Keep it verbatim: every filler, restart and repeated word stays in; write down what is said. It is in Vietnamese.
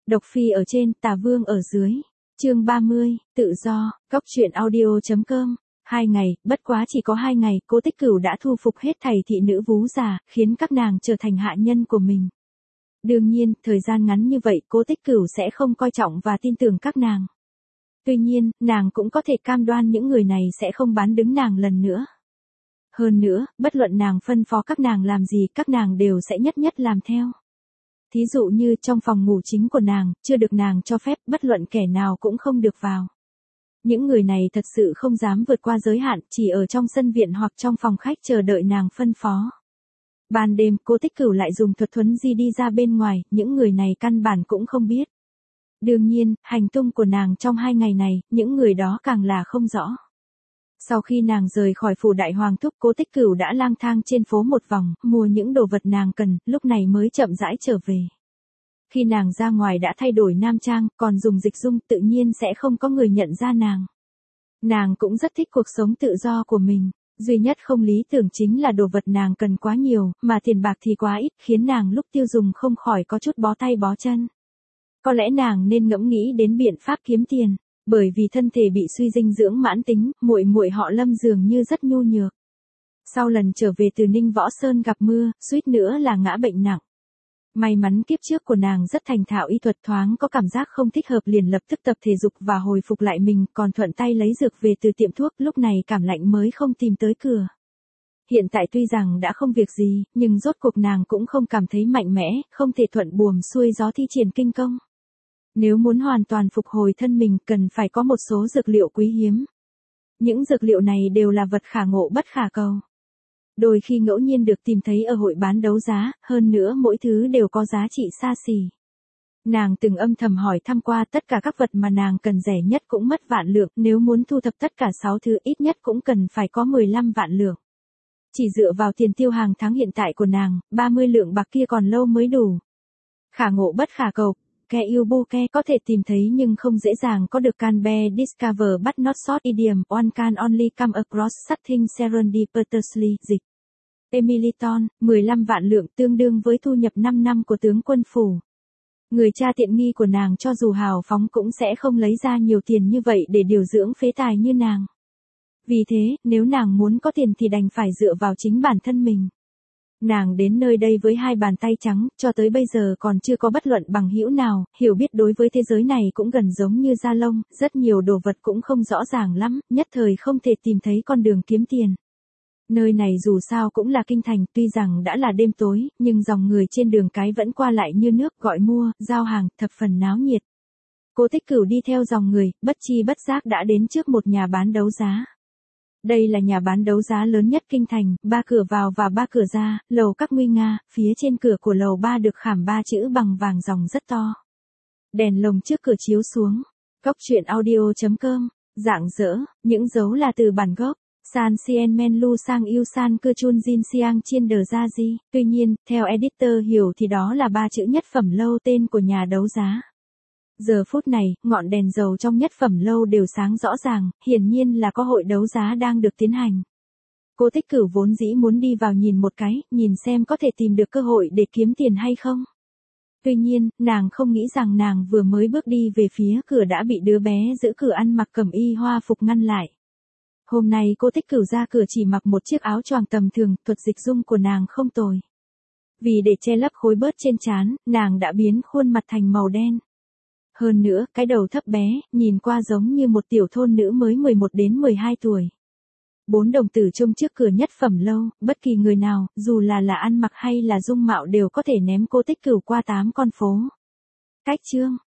Độc Phi ở trên, Tà Vương ở dưới. Chương ba mươi, tự do, góc truyện audio chấm com. Hai ngày, bất quá chỉ có hai ngày, Cố Tích Cửu đã thu phục hết thảy thị nữ vú già, khiến các nàng trở thành hạ nhân của mình. Đương nhiên, thời gian ngắn như vậy, Cố Tích Cửu sẽ không coi trọng và tin tưởng các nàng. Tuy nhiên, nàng cũng có thể cam đoan những người này sẽ không bán đứng nàng lần nữa. Hơn nữa, bất luận nàng phân phó các nàng làm gì, các nàng đều sẽ nhất nhất làm theo. Thí dụ như trong phòng ngủ chính của nàng, chưa được nàng cho phép, bất luận kẻ nào cũng không được vào. Những người này thật sự không dám vượt qua giới hạn, chỉ ở trong sân viện hoặc trong phòng khách chờ đợi nàng phân phó. Ban đêm, Cố Tích Cửu lại dùng thuật thuấn di đi ra bên ngoài, những người này căn bản cũng không biết. Đương nhiên, hành tung của nàng trong hai ngày này, những người đó càng là không rõ. Sau khi nàng rời khỏi phủ đại hoàng thúc, Cố Tích Cửu đã lang thang trên phố một vòng, mua những đồ vật nàng cần, lúc này mới chậm rãi trở về. Khi nàng ra ngoài đã thay đổi nam trang, còn dùng dịch dung, tự nhiên sẽ không có người nhận ra nàng. Nàng cũng rất thích cuộc sống tự do của mình. Duy nhất không lý tưởng chính là đồ vật nàng cần quá nhiều, mà tiền bạc thì quá ít, khiến nàng lúc tiêu dùng không khỏi có chút bó tay bó chân. Có lẽ nàng nên ngẫm nghĩ đến biện pháp kiếm tiền, bởi vì thân thể bị suy dinh dưỡng mãn tính, muội muội họ Lâm dường như rất nhu nhược. Sau lần trở về từ Ninh Võ Sơn gặp mưa, suýt nữa là ngã bệnh nặng. May mắn kiếp trước của nàng rất thành thạo y thuật, thoáng có cảm giác không thích hợp liền lập tức tập thể dục và hồi phục lại mình, còn thuận tay lấy dược về từ tiệm thuốc, lúc này cảm lạnh mới không tìm tới cửa. Hiện tại tuy rằng đã không việc gì, nhưng rốt cuộc nàng cũng không cảm thấy mạnh mẽ, không thể thuận buồm xuôi gió thi triển kinh công. Nếu muốn hoàn toàn phục hồi thân mình, cần phải có một số dược liệu quý hiếm. Những dược liệu này đều là vật khả ngộ bất khả cầu. Đôi khi ngẫu nhiên được tìm thấy ở hội bán đấu giá, hơn nữa mỗi thứ đều có giá trị xa xỉ. Nàng từng âm thầm hỏi thăm qua, tất cả các vật mà nàng cần rẻ nhất cũng mất vạn lượng, nếu muốn thu thập tất cả sáu thứ ít nhất cũng cần phải có mười lăm vạn lượng. Chỉ dựa vào tiền tiêu hàng tháng hiện tại của nàng, ba mươi lượng bạc kia còn lâu mới đủ. Khả ngộ bất khả cầu, ke yêu bouquet có thể tìm thấy nhưng không dễ dàng có được. Canbe discover but not sought idiom, one can only come across something serendipitously, dịch. Emiliton, mười lăm vạn lượng tương đương với thu nhập năm năm của tướng quân phủ. Người cha tiện nghi của nàng cho dù hào phóng cũng sẽ không lấy ra nhiều tiền như vậy để điều dưỡng phế tài như nàng. Vì thế, nếu nàng muốn có tiền thì đành phải dựa vào chính bản thân mình. Nàng đến nơi đây với hai bàn tay trắng, cho tới bây giờ còn chưa có bất luận bằng hữu nào, hiểu biết đối với thế giới này cũng gần giống như da lông, rất nhiều đồ vật cũng không rõ ràng lắm, nhất thời không thể tìm thấy con đường kiếm tiền. Nơi này dù sao cũng là kinh thành, tuy rằng đã là đêm tối, nhưng dòng người trên đường cái vẫn qua lại như nước, gọi mua, giao hàng, thập phần náo nhiệt. Cố Tích Cửu đi theo dòng người, bất chi bất giác đã đến trước một nhà bán đấu giá. Đây là nhà bán đấu giá lớn nhất kinh thành, ba cửa vào và ba cửa ra, lầu các nguy nga, phía trên cửa của lầu ba được khảm ba chữ bằng vàng ròng rất to. Đèn lồng trước cửa chiếu xuống. Góc truyện audio chấm com, rạng rỡ, những dấu là từ bản gốc. San Sien Men Lu Sang Yêu San Cơ Chun Jin Siang Chien Đờ Gia Di. Tuy nhiên, theo editor hiểu thì đó là ba chữ nhất phẩm lâu tên của nhà đấu giá. Giờ phút này, ngọn đèn dầu trong nhất phẩm lâu đều sáng rõ ràng, hiển nhiên là có hội đấu giá đang được tiến hành. Cố Tích Cửu vốn dĩ muốn đi vào nhìn một cái, nhìn xem có thể tìm được cơ hội để kiếm tiền hay không. Tuy nhiên, nàng không nghĩ rằng nàng vừa mới bước đi về phía cửa đã bị đứa bé giữ cửa ăn mặc cẩm y hoa phục ngăn lại. Hôm nay Cố Tích Cửu ra cửa chỉ mặc một chiếc áo choàng tầm thường, thuật dịch dung của nàng không tồi. Vì để che lấp khối bớt trên trán, nàng đã biến khuôn mặt thành màu đen. Hơn nữa, cái đầu thấp bé, nhìn qua giống như một tiểu thôn nữ mới mười một đến mười hai tuổi. Bốn đồng tử trông trước cửa nhất phẩm lâu, bất kỳ người nào, dù là là ăn mặc hay là dung mạo đều có thể ném Cố Tích Cửu qua tám con phố. Cách chương,